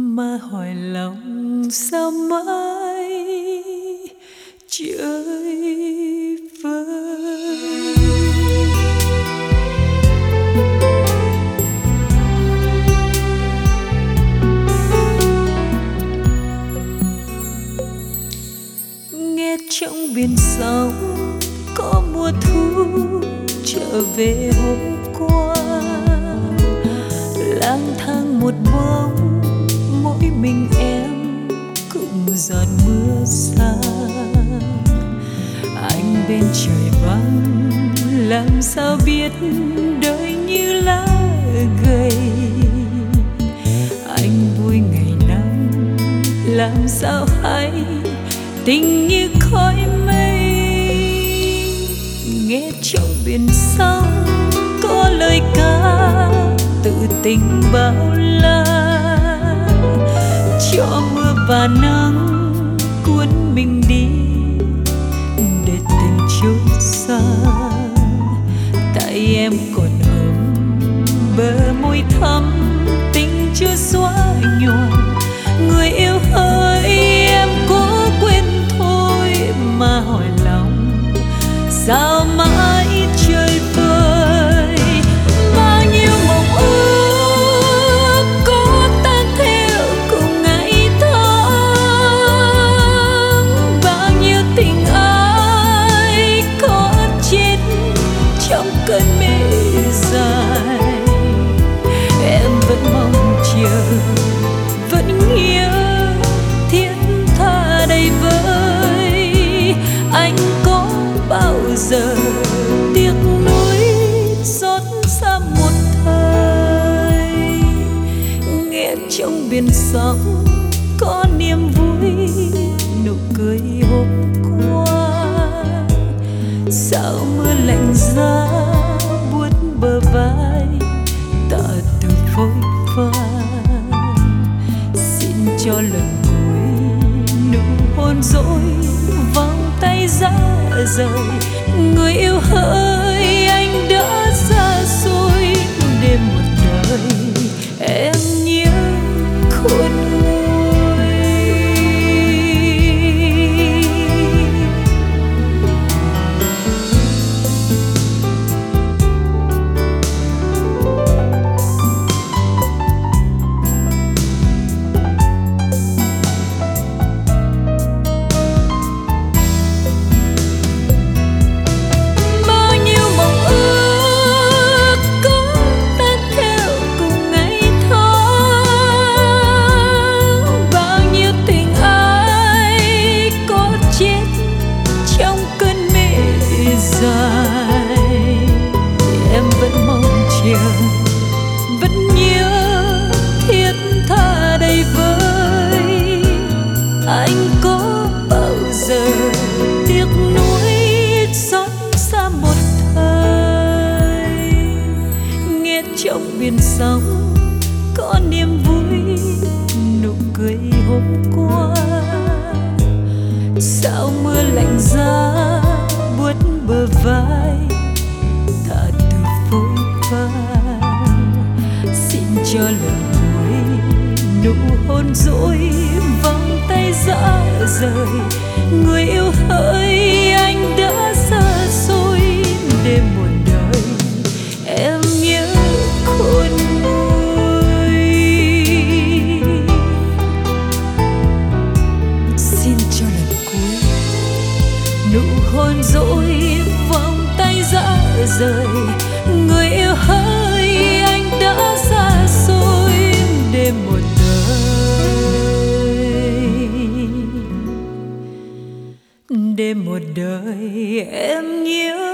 mà hỏi lòng sao mãi chơi vơi. Nghe trong biển sóng có mùa thu trở về hôm qua, lang thang một bóng mỗi mình em cùng giọt mưa xa. Anh bên trời vắng làm sao biết đời như lá gầy. Anh vui ngày nắng làm sao hay tình như khói mây. Nghe trong biển sóng có lời ca tự tình bao la, cho mưa và nắng cuốn mình đi để tình trôi xa. Tại em còn ấm bờ môi thắm tình chưa xóa nhòa. Người yêu ơi em cố quên thôi mà hỏi lòng sao mãi chơi vơi. Bao nhiêu mộng ước có tan theo cùng ngày tháng, bao nhiêu tình ai có chết trong cơn mê dài. Em vẫn mong chờ vẫn nhớ thiết tha đầy vơi. Anh có bao giờ tiếc nuối xót xa một thời. Nghe trong biển sóng có niềm vui nụ cười hôm qua. Sao mưa lạnh giá buốt bờ vai tả từ phôi pha. Xin cho lần cuối nụ hôn dỗi vòng tay ra rời. Người yêu ơi anh đã xa xôi để một đời em nhớ khôn nguôi. Vẫn nhớ thiết tha đầy vơi. Anh có bao giờ tiếc nuối xót xa một thời. Nghe trong biển sóng có niềm vui nụ cười hôm qua. Sao mưa lạnh giá buốt bờ vai thả từ phôi pha. Xin cho lần cuối nụ hôn dỗi vòng tay dã rời. Người yêu ơi anh đã xa xôi để một đời em nhớ khôn nguôi. Xin cho lần cuối nụ hôn dỗi vòng tay dã rời. Người yêu ơi anh đã xa xôi để một đời em nhớ